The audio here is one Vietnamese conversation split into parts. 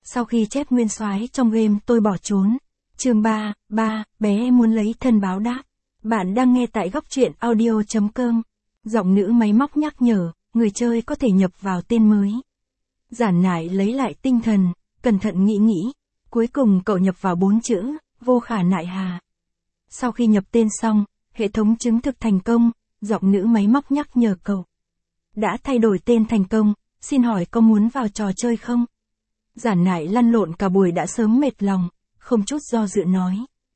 Sau khi chép nguyên soái trong game tôi bỏ trốn. Chương 3, bé muốn lấy thân báo đáp. Bạn đang nghe tại góc truyện audio.com. Giọng nữ máy móc nhắc nhở, người chơi có thể nhập vào tên mới. Giản Nại lấy lại tinh thần, cẩn thận nghĩ. Cuối cùng cậu nhập vào 4 chữ, Vô Khả Nại Hà. Sau khi nhập tên xong, hệ thống chứng thực thành công, giọng nữ máy móc nhắc nhở cậu. Đã thay đổi tên thành công, xin hỏi có muốn vào trò chơi không? Giản Nại lăn lộn cả buổi đã sớm mệt lòng, không chút do dự nói.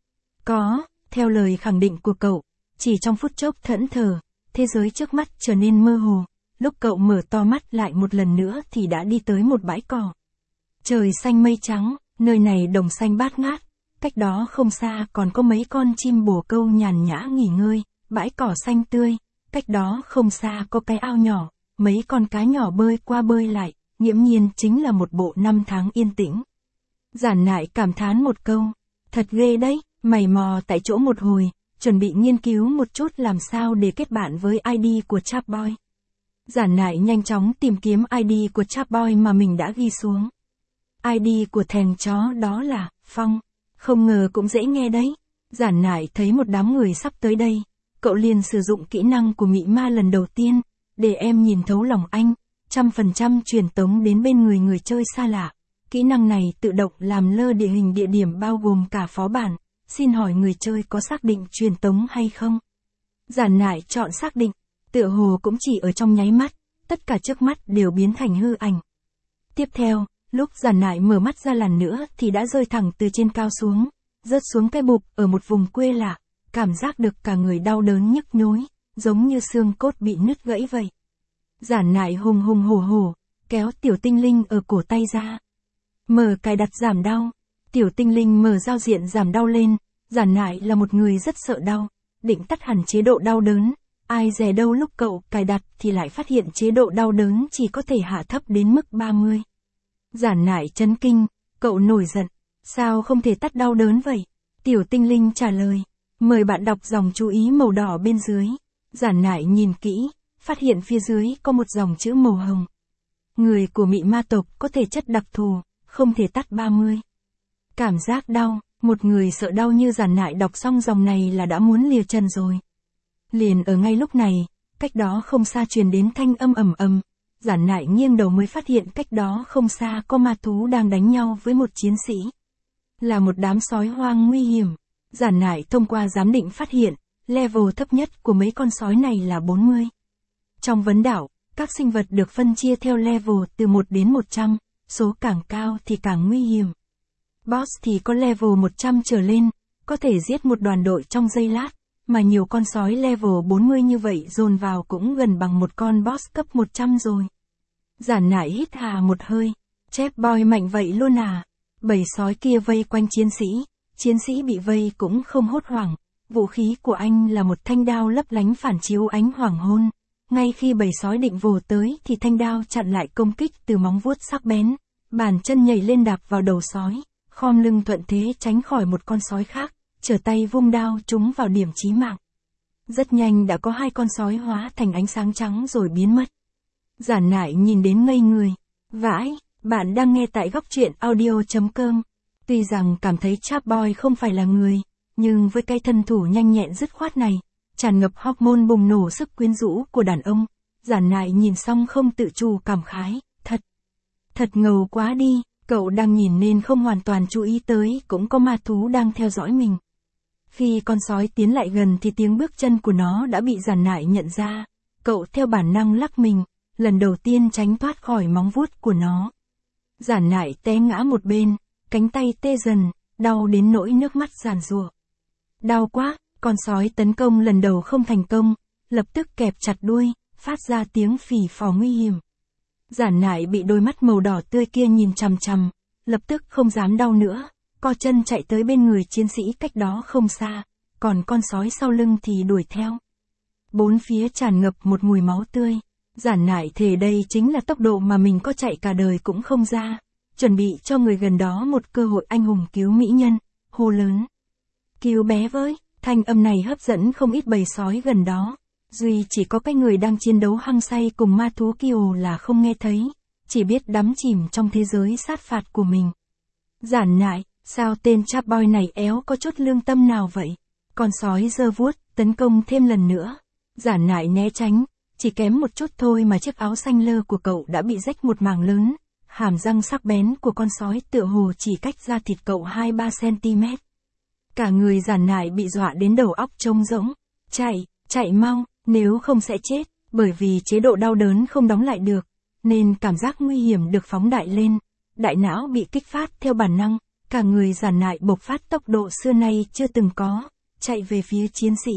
Có, theo lời khẳng định của cậu, chỉ trong phút chốc thẫn thờ, thế giới trước mắt trở nên mơ hồ, lúc cậu mở to mắt lại một lần nữa thì đã đi tới một bãi cỏ. Trời xanh mây trắng, nơi này đồng xanh bát ngát, cách đó không xa còn có mấy con chim bồ câu nhàn nhã nghỉ ngơi, bãi cỏ xanh tươi, cách đó không xa có cái ao nhỏ, mấy con cá nhỏ bơi qua bơi lại, nghiễm nhiên chính là một bộ năm tháng yên tĩnh. Giản Nại cảm thán một câu, thật ghê đấy, mày mò tại chỗ một hồi, chuẩn bị nghiên cứu một chút làm sao để kết bạn với ID của Chatboy. Giản Nại nhanh chóng tìm kiếm ID của Chatboy mà mình đã ghi xuống. ID của thèn chó đó là Phong, không ngờ cũng dễ nghe đấy. Giản Nại thấy một đám người sắp tới đây, cậu liền sử dụng kỹ năng của mị ma lần đầu tiên, để em nhìn thấu lòng anh, 100% truyền tống đến bên người chơi xa lạ. Kỹ năng này tự động làm lơ địa hình địa điểm bao gồm cả phó bản, xin hỏi người chơi có xác định truyền tống hay không? Giản Nại chọn xác định, tựa hồ cũng chỉ ở trong nháy mắt, tất cả trước mắt đều biến thành hư ảnh. Tiếp theo, lúc Giản Nại mở mắt ra lần nữa thì đã rơi thẳng từ trên cao xuống, rớt xuống cái bụp ở một vùng quê lạ, cảm giác được cả người đau đớn nhức nhối, giống như xương cốt bị nứt gãy vậy. Giản Nại hùng hổ, kéo tiểu tinh linh ở cổ tay ra. Mở cài đặt giảm đau, tiểu tinh linh mở giao diện giảm đau lên, Giản Nại là một người rất sợ đau, định tắt hẳn chế độ đau đớn, ai dè đâu lúc cậu cài đặt thì lại phát hiện chế độ đau đớn chỉ có thể hạ thấp đến mức 30. Giản Nại chấn kinh, cậu nổi giận, sao không thể tắt đau đớn vậy? Tiểu tinh linh trả lời, mời bạn đọc dòng chú ý màu đỏ bên dưới. Giản Nại nhìn kỹ, phát hiện phía dưới có một dòng chữ màu hồng. Người của mị ma tộc có thể chất đặc thù, không thể tắt 30. Cảm giác đau, một người sợ đau như Giản Nại đọc xong dòng này là đã muốn lìa chân rồi. Liền ở ngay lúc này, cách đó không xa truyền đến thanh âm ầm ầm, Giản Nại nghiêng đầu mới phát hiện cách đó không xa có ma thú đang đánh nhau với một chiến sĩ. Là một đám sói hoang nguy hiểm. Giản Nại thông qua giám định phát hiện, level thấp nhất của mấy con sói này là 40. Trong vấn đảo, các sinh vật được phân chia theo level từ 1 đến 100, số càng cao thì càng nguy hiểm. Boss thì có level 100 trở lên, có thể giết một đoàn đội trong giây lát, mà nhiều con sói level 40 như vậy dồn vào cũng gần bằng một con boss cấp 100 rồi. Giản Nại hít hà một hơi, Chatboy mạnh vậy luôn à? Bầy sói kia vây quanh chiến sĩ bị vây cũng không hốt hoảng, vũ khí của anh là một thanh đao lấp lánh phản chiếu ánh hoàng hôn. Ngay khi bầy sói định vồ tới thì thanh đao chặn lại công kích từ móng vuốt sắc bén, bàn chân nhảy lên đạp vào đầu sói, khom lưng thuận thế tránh khỏi một con sói khác, trở tay vung đao trúng vào điểm chí mạng. Rất nhanh đã có 2 con sói hóa thành ánh sáng trắng rồi biến mất. Giản Nại nhìn đến ngây người. Vãi, bạn đang nghe tại góc truyện audio.com. Tuy rằng cảm thấy Chatboy không phải là người, nhưng với cái thân thủ nhanh nhẹn dứt khoát này, tràn ngập hormone bùng nổ sức quyến rũ của đàn ông, Giản Nại nhìn xong không tự chủ cảm khái, thật ngầu quá đi, cậu đang nhìn nên không hoàn toàn chú ý tới cũng có ma thú đang theo dõi mình. Khi con sói tiến lại gần thì tiếng bước chân của nó đã bị Giản Nại nhận ra, cậu theo bản năng lắc mình, lần đầu tiên tránh thoát khỏi móng vuốt của nó. Giản Nại té ngã một bên, cánh tay tê dần, đau đến nỗi nước mắt giàn giụa. Đau quá, con sói tấn công lần đầu không thành công, lập tức kẹp chặt đuôi, phát ra tiếng phì phò nguy hiểm. Giản Nại bị đôi mắt màu đỏ tươi kia nhìn chằm chằm, lập tức không dám đau nữa, co chân chạy tới bên người chiến sĩ cách đó không xa, còn con sói sau lưng thì đuổi theo. Bốn phía tràn ngập một mùi máu tươi. Giản Nại thề đây chính là tốc độ mà mình có chạy cả đời cũng không ra, chuẩn bị cho người gần đó một cơ hội anh hùng cứu mỹ nhân, hô lớn. Cứu bé với, thanh âm này hấp dẫn không ít bầy sói gần đó, duy chỉ có cái người đang chiến đấu hăng say cùng ma thú Kiều là không nghe thấy, chỉ biết đắm chìm trong thế giới sát phạt của mình, Giản Nại, sao tên chap boy này éo có chút lương tâm nào vậy? Con sói giơ vuốt, tấn công thêm lần nữa. Giản Nại né tránh, chỉ kém một chút thôi mà chiếc áo xanh lơ của cậu đã bị rách một mảng lớn. Hàm răng sắc bén của con sói tựa hồ chỉ cách da thịt cậu 2-3 cm. Cả người Giản Nại bị dọa đến đầu óc trống rỗng. Chạy mau, nếu không sẽ chết, bởi vì chế độ đau đớn không đóng lại được, nên cảm giác nguy hiểm được phóng đại lên. Đại não bị kích phát theo bản năng, cả người Giản Nại bộc phát tốc độ xưa nay chưa từng có, chạy về phía chiến sĩ.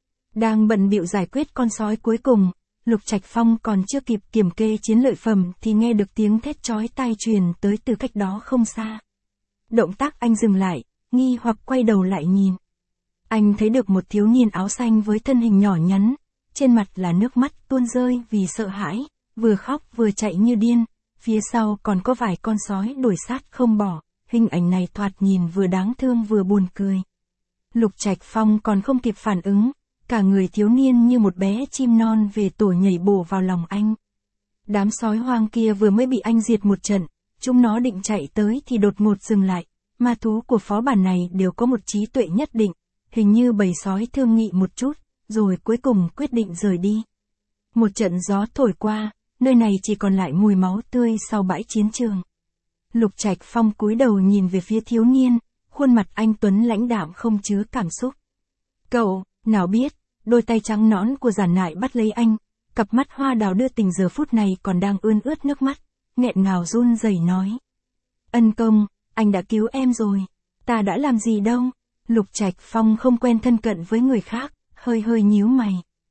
Đang bận bịu giải quyết con sói cuối cùng, Lục Trạch Phong còn chưa kịp kiểm kê chiến lợi phẩm thì nghe được tiếng thét chói tai truyền tới từ cách đó không xa. Động tác anh dừng lại, nghi hoặc quay đầu lại nhìn. Anh thấy được một thiếu niên áo xanh với thân hình nhỏ nhắn, trên mặt là nước mắt tuôn rơi vì sợ hãi, vừa khóc vừa chạy như điên, phía sau còn có vài con sói đuổi sát không bỏ, hình ảnh này thoạt nhìn vừa đáng thương vừa buồn cười. Lục Trạch Phong còn không kịp phản ứng, cả người thiếu niên như một bé chim non về tổ nhảy bổ vào lòng anh. Đám sói hoang kia vừa mới bị anh diệt một trận, chúng nó định chạy tới thì đột ngột dừng lại, ma thú của phó bản này đều có một trí tuệ nhất định, hình như bầy sói thương nghị một chút, rồi cuối cùng quyết định rời đi. Một trận gió thổi qua, nơi này chỉ còn lại mùi máu tươi sau bãi chiến trường. Lục Trạch Phong cúi đầu nhìn về phía thiếu niên, khuôn mặt anh tuấn lãnh đạm không chứa cảm xúc. Cậu, nào biết, đôi tay trắng nõn của Giản Nại bắt lấy anh, cặp mắt hoa đào đưa tình giờ phút này còn đang ươn ướt nước mắt, nghẹn ngào run rẩy nói. Ân công, anh đã cứu em rồi, ta đã làm gì đâu. Lục Trạch Phong không quen thân cận với người khác, hơi nhíu mày.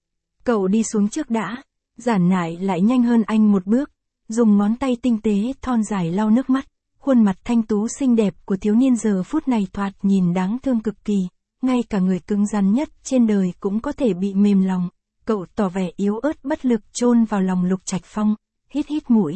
Cậu đi xuống trước đã. Giản Nại lại nhanh hơn anh một bước, dùng ngón tay tinh tế thon dài lau nước mắt, khuôn mặt thanh tú xinh đẹp của thiếu niên giờ phút này thoạt nhìn đáng thương cực kỳ, ngay cả người cứng rắn nhất trên đời cũng có thể bị mềm lòng. Cậu tỏ vẻ yếu ớt bất lực chôn vào lòng Lục Trạch Phong, hít mũi.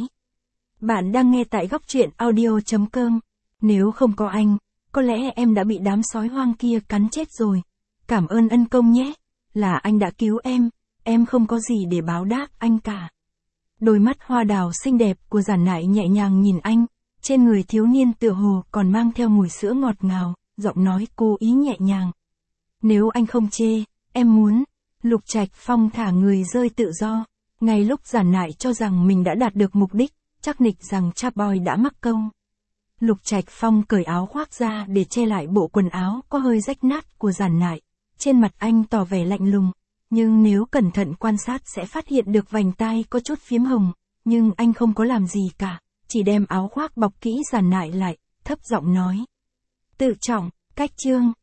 Bạn đang nghe tại góc truyện audio.com. Nếu không có anh, có lẽ em đã bị đám sói hoang kia cắn chết rồi. Cảm ơn ân công nhé, là anh đã cứu em không có gì để báo đáp anh cả. Đôi mắt hoa đào xinh đẹp của Giản Nại nhẹ nhàng nhìn anh, trên người thiếu niên tựa hồ còn mang theo mùi sữa ngọt ngào, giọng nói cố ý nhẹ nhàng. Nếu anh không chê, em muốn. Lục Trạch Phong thả người rơi tự do, ngay lúc Giản Nại cho rằng mình đã đạt được mục đích, chắc nịch rằng chap boy đã mắc câu. Lục Trạch Phong cởi áo khoác ra để che lại bộ quần áo có hơi rách nát của Giản Nại, trên mặt anh tỏ vẻ lạnh lùng, nhưng nếu cẩn thận quan sát sẽ phát hiện được vành tai có chút phiếm hồng, nhưng anh không có làm gì cả, chỉ đem áo khoác bọc kỹ Giản Nại lại, thấp giọng nói. Tự trọng, cách chương.